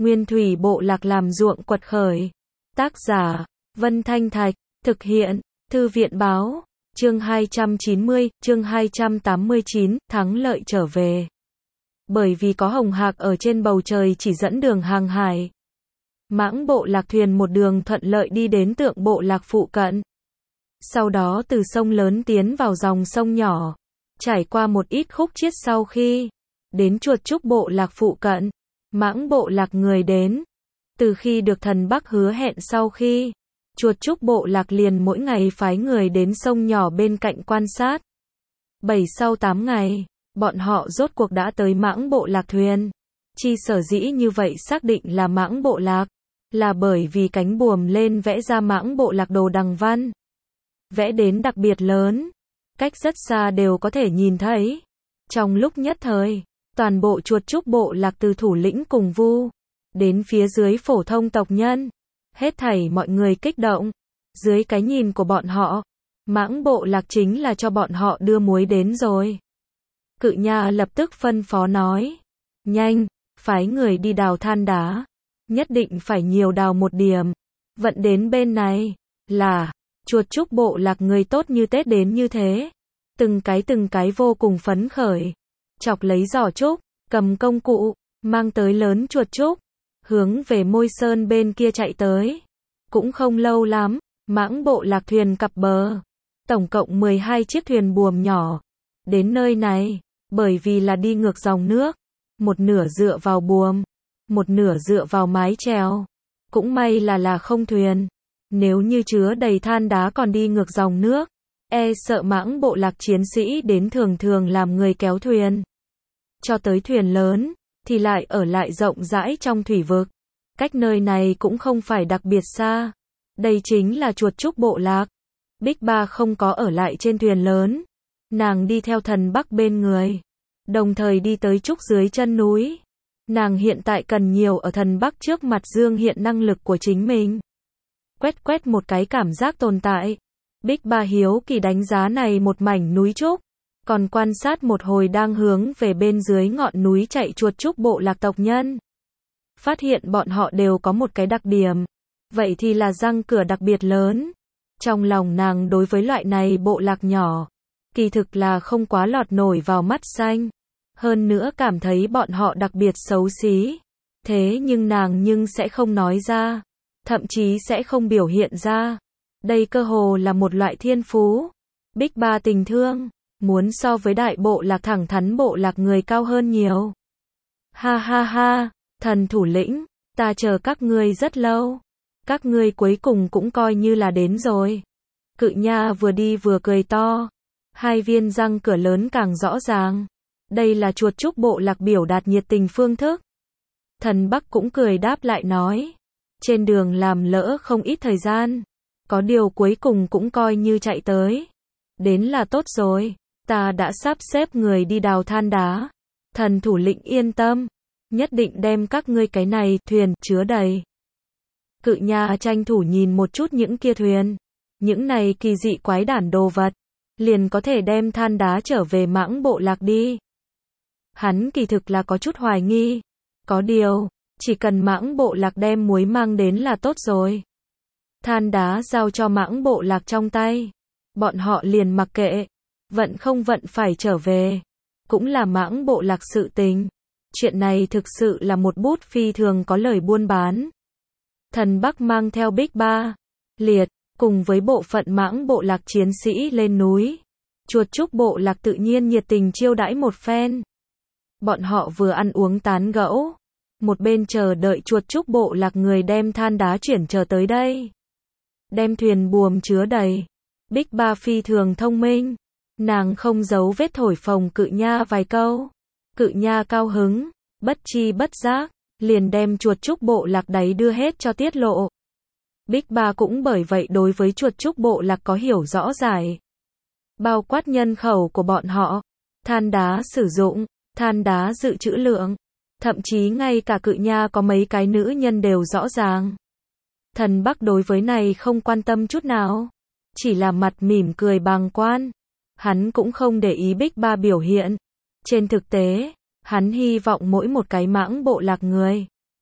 Nguyên thủy bộ lạc làm ruộng quật khởi. Tác giả, Vân Thanh Thạch, thực hiện, Thư viện báo, chương 290, chương 289, thắng lợi trở về. Bởi vì có hồng hạc ở trên bầu trời chỉ dẫn đường hàng hải. Mãng bộ lạc thuyền một đường thuận lợi đi đến Tượng bộ lạc phụ cận. Sau đó từ sông lớn tiến vào dòng sông nhỏ. Trải qua một ít khúc chiết sau khi đến Chuột Trúc bộ lạc phụ cận. Mãng bộ lạc người đến. Từ khi được thần Bắc hứa hẹn sau khi Chuột Trúc bộ lạc liền mỗi ngày phái người đến sông nhỏ bên cạnh quan sát. 7-8 ngày, bọn họ rốt cuộc đã tới Mãng bộ lạc thuyền. Chi sở dĩ như vậy xác định là Mãng bộ lạc, là bởi vì cánh buồm lên vẽ ra Mãng bộ lạc đồ đằng văn. Vẽ đến đặc biệt lớn, cách rất xa đều có thể nhìn thấy. Trong lúc nhất thời, toàn bộ Chuột Trúc bộ lạc từ thủ lĩnh cùng vu đến phía dưới phổ thông tộc nhân, hết thảy mọi người kích động. Dưới cái nhìn của bọn họ, Mãng bộ lạc chính là cho bọn họ đưa muối đến rồi. Cự Nha lập tức phân phó nói, nhanh, phái người đi đào than đá, nhất định phải nhiều đào một điểm, vận đến bên này, là, Chuột Trúc bộ lạc người tốt như Tết đến như thế. Từng cái vô cùng phấn khởi, chọc lấy giỏ trúc, cầm công cụ, mang tới lớn chuột trúc, hướng về Môi Sơn bên kia chạy tới. Cũng không lâu lắm, Mãng bộ lạc thuyền cập bờ, tổng cộng 12 chiếc thuyền buồm nhỏ, đến nơi này, bởi vì là đi ngược dòng nước, một nửa dựa vào buồm, một nửa dựa vào mái chèo, cũng may là không thuyền, nếu như chứa đầy than đá còn đi ngược dòng nước, sợ Mãng bộ lạc chiến sĩ đến thường làm người kéo thuyền. Cho tới thuyền lớn, thì lại ở lại rộng rãi trong thủy vực. Cách nơi này cũng không phải đặc biệt xa. Đây chính là Chuột Trúc bộ lạc. Bích Ba không có ở lại trên thuyền lớn. Nàng đi theo thần Bắc bên người. Đồng thời đi tới trúc dưới chân núi. Nàng hiện tại cần nhiều ở thần Bắc trước mặt dương hiện năng lực của chính mình. Quét một cái cảm giác tồn tại. Bích Ba hiếu kỳ đánh giá này một mảnh núi trúc. Còn quan sát một hồi đang hướng về bên dưới ngọn núi chạy Chuột Trúc bộ lạc tộc nhân. Phát hiện bọn họ đều có một cái đặc điểm. Vậy thì là răng cửa đặc biệt lớn. Trong lòng nàng đối với loại này bộ lạc nhỏ, kỳ thực là không quá lọt nổi vào mắt xanh. Hơn nữa cảm thấy bọn họ đặc biệt xấu xí. Thế nhưng nàng sẽ không nói ra. Thậm chí sẽ không biểu hiện ra. Đây cơ hồ là một loại thiên phú. Bích Ba tình thương, muốn so với đại bộ lạc thẳng thắn bộ lạc người cao hơn nhiều. Ha ha ha, thần thủ lĩnh, ta chờ các ngươi rất lâu. Các ngươi cuối cùng cũng coi như là đến rồi. Cự Nha vừa đi vừa cười to. Hai viên răng cửa lớn càng rõ ràng. Đây là Chuột Trúc bộ lạc biểu đạt nhiệt tình phương thức. Thần Bắc cũng cười đáp lại nói. Trên đường làm lỡ không ít thời gian. Có điều cuối cùng cũng coi như chạy tới. Đến là tốt rồi. Ta đã sắp xếp người đi đào than đá. Thần thủ lĩnh yên tâm. Nhất định đem các ngươi cái này thuyền chứa đầy. Cự Nha tranh thủ nhìn một chút những kia thuyền. Những này kỳ dị quái đản đồ vật. Liền có thể đem than đá trở về Mãng bộ lạc đi. Hắn kỳ thực là có chút hoài nghi. Có điều, chỉ cần Mãng bộ lạc đem muối mang đến là tốt rồi. Than đá giao cho Mãng bộ lạc trong tay. Bọn họ liền mặc kệ. Vận không vận phải trở về. Cũng là Mãng bộ lạc sự tình. Chuyện này thực sự là một bút phi thường có lời buôn bán. Thần Bắc mang theo Bích Ba, Liệt, cùng với bộ phận Mãng bộ lạc chiến sĩ lên núi. Chuột Trúc bộ lạc tự nhiên nhiệt tình chiêu đãi một phen. Bọn họ vừa ăn uống tán gẫu. Một bên chờ đợi Chuột Trúc bộ lạc người đem than đá chuyển trở tới đây. Đem thuyền buồm chứa đầy. Bích Ba phi thường thông minh. Nàng không giấu vết thổi phồng Cự Nha vài câu. Cự Nha cao hứng, bất chi bất giác, liền đem Chuột Trúc bộ lạc đấy đưa hết cho tiết lộ. Bích Ba cũng bởi vậy đối với Chuột Trúc bộ lạc có hiểu rõ rải. Bao quát nhân khẩu của bọn họ, than đá sử dụng, than đá dự trữ lượng, thậm chí ngay cả Cự Nha có mấy cái nữ nhân đều rõ ràng. Thần Bắc đối với này không quan tâm chút nào, chỉ là mặt mỉm cười bàng quan. Hắn cũng không để ý Bích Ba biểu hiện. Trên thực tế, hắn hy vọng mỗi một cái Mãng bộ lạc người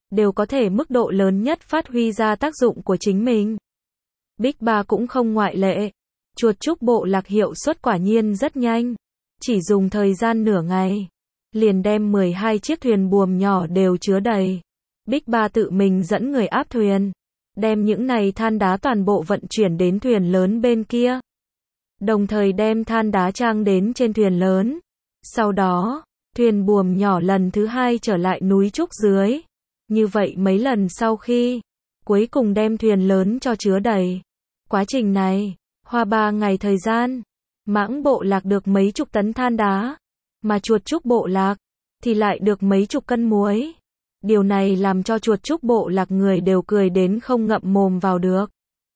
đều có thể mức độ lớn nhất phát huy ra tác dụng của chính mình. Big Ba cũng không ngoại lệ. Chuột chúc bộ lạc hiệu suất quả nhiên rất nhanh. Chỉ dùng thời gian nửa ngày, liền đem 12 chiếc thuyền buồm nhỏ đều chứa đầy. Big Ba tự mình dẫn người áp thuyền, đem những này than đá toàn bộ vận chuyển đến thuyền lớn bên kia. Đồng thời đem than đá trang đến trên thuyền lớn. Sau đó, thuyền buồm nhỏ lần thứ 2 trở lại núi trúc dưới. Như vậy mấy lần sau khi, cuối cùng đem thuyền lớn cho chứa đầy. Quá trình này, hoa 3 ngày thời gian, Mãng bộ lạc được mấy chục tấn than đá, mà chuột trúc bộ lạc thì lại được mấy chục cân muối. Điều này làm cho chuột trúc bộ lạc người đều cười đến không ngậm mồm vào được.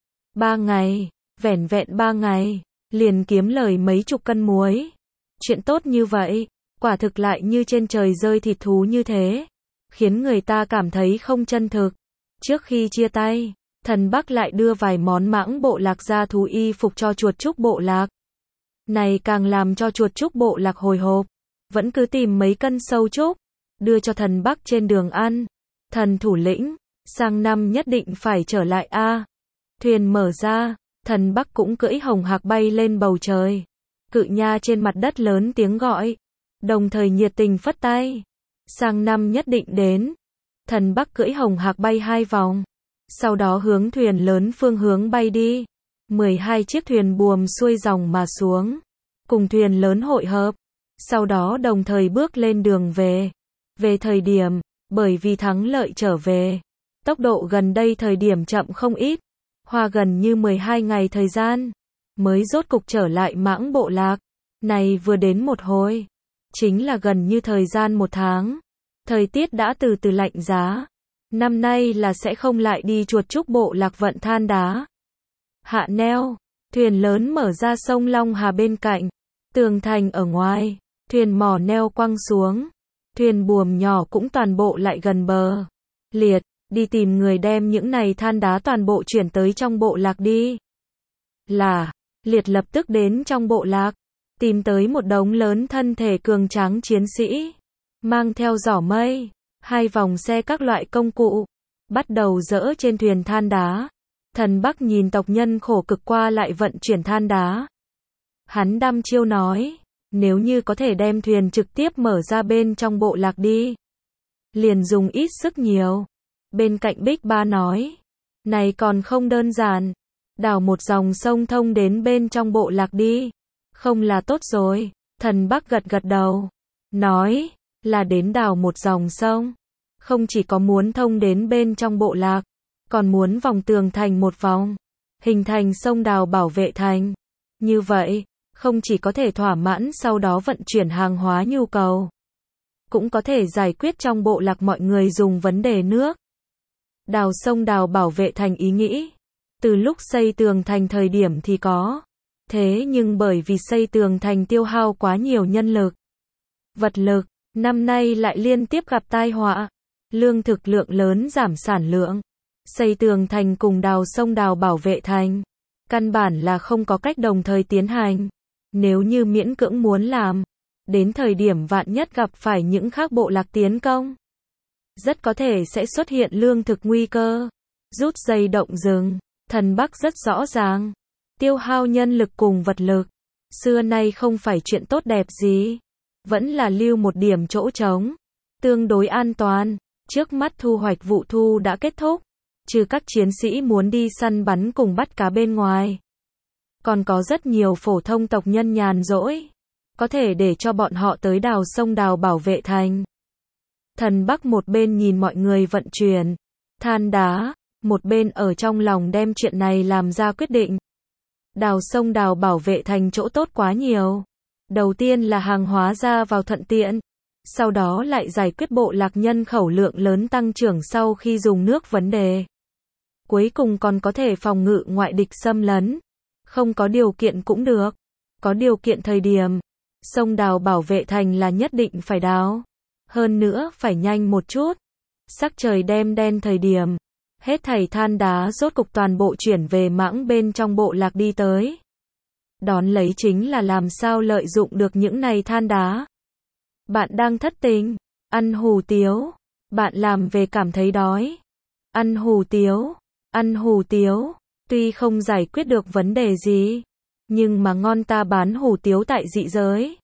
3 ngày, vẻn vẹn 3 ngày, liền kiếm lời mấy chục cân muối. Chuyện tốt như vậy, quả thực lại như trên trời rơi thịt thú như thế, khiến người ta cảm thấy không chân thực. Trước khi chia tay, Thần Bắc lại đưa vài món Mãng bộ lạc gia thú y phục cho chuột trúc bộ lạc. Này càng làm cho chuột trúc bộ lạc hồi hộp, vẫn cứ tìm mấy cân sâu trúc, đưa cho Thần Bắc trên đường ăn. Thần thủ lĩnh, sang năm nhất định phải trở lại a. Thuyền mở ra, Thần Bắc cũng cưỡi hồng hạc bay lên bầu trời. Cự nha trên mặt đất lớn tiếng gọi, đồng thời nhiệt tình phất tay. Sang năm nhất định đến. Thần Bắc cưỡi hồng hạc bay 2 vòng, sau đó hướng thuyền lớn phương hướng bay đi. 12 chiếc thuyền buồm xuôi dòng mà xuống, cùng thuyền lớn hội hợp, sau đó đồng thời bước lên đường về. Về thời điểm, bởi vì thắng lợi trở về, tốc độ gần đây thời điểm chậm không ít, hoa gần như 12 ngày thời gian, mới rốt cục trở lại Mãng bộ lạc. Này vừa đến một hồi, chính là gần như thời gian 1 tháng. Thời tiết đã từ từ lạnh giá. Năm nay là sẽ không lại đi chuột trúc bộ lạc vận than đá. Hạ neo, thuyền lớn mở ra sông Long Hà bên cạnh, tường thành ở ngoài, thuyền mỏ neo quăng xuống, thuyền buồm nhỏ cũng toàn bộ lại gần bờ. Liệt, đi tìm người đem những này than đá toàn bộ chuyển tới trong bộ lạc đi. Là, Liệt lập tức đến trong bộ lạc, tìm tới một đống lớn thân thể cường tráng chiến sĩ, mang theo giỏ mây, 2 vòng xe các loại công cụ, bắt đầu dỡ trên thuyền than đá. Thần Bắc nhìn tộc nhân khổ cực qua lại vận chuyển than đá. Hắn đăm chiêu nói, nếu như có thể đem thuyền trực tiếp mở ra bên trong bộ lạc đi, liền dùng ít sức nhiều. Bên cạnh Big Ba nói, này còn không đơn giản, đào một dòng sông thông đến bên trong bộ lạc đi, không là tốt rồi. Thần Bắc gật gật đầu, nói, là đến đào một dòng sông, không chỉ có muốn thông đến bên trong bộ lạc, còn muốn vòng tường thành một vòng, hình thành sông đào bảo vệ thành. Như vậy, không chỉ có thể thỏa mãn sau đó vận chuyển hàng hóa nhu cầu, cũng có thể giải quyết trong bộ lạc mọi người dùng vấn đề nước. Đào sông đào bảo vệ thành ý nghĩ, từ lúc xây tường thành thời điểm thì có. Thế nhưng bởi vì xây tường thành tiêu hao quá nhiều nhân lực, vật lực, năm nay lại liên tiếp gặp tai họa, lương thực lượng lớn giảm sản lượng. Xây tường thành cùng đào sông đào bảo vệ thành, căn bản là không có cách đồng thời tiến hành. Nếu như miễn cưỡng muốn làm, đến thời điểm vạn nhất gặp phải những khác bộ lạc tiến công, rất có thể sẽ xuất hiện lương thực nguy cơ. Rút dây động rừng, Thần Bắc rất rõ ràng, tiêu hao nhân lực cùng vật lực, xưa nay không phải chuyện tốt đẹp gì, vẫn là lưu một điểm chỗ trống, tương đối an toàn. Trước mắt thu hoạch vụ thu đã kết thúc, trừ các chiến sĩ muốn đi săn bắn cùng bắt cá bên ngoài, còn có rất nhiều phổ thông tộc nhân nhàn rỗi, có thể để cho bọn họ tới đào sông đào bảo vệ thành. Thần Bắc một bên nhìn mọi người vận chuyển than đá, một bên ở trong lòng đem chuyện này làm ra quyết định. Đào sông đào bảo vệ thành chỗ tốt quá nhiều. Đầu tiên là hàng hóa ra vào thuận tiện, sau đó lại giải quyết bộ lạc nhân khẩu lượng lớn tăng trưởng sau khi dùng nước vấn đề. Cuối cùng còn có thể phòng ngự ngoại địch xâm lấn. Không có điều kiện cũng được. Có điều kiện thời điểm, sông đào bảo vệ thành là nhất định phải đào. Hơn nữa phải nhanh một chút. Sắc trời đêm đen thời điểm, hết thảy than đá rốt cục toàn bộ chuyển về Mãng bên trong bộ lạc đi tới. Đón lấy chính là làm sao lợi dụng được những này than đá. Bạn đang thất tình, ăn hủ tiếu, Bạn làm về cảm thấy đói. Ăn hủ tiếu. Ăn hủ tiếu. Tuy không giải quyết được vấn đề gì, nhưng mà ngon ta bán hủ tiếu tại dị giới.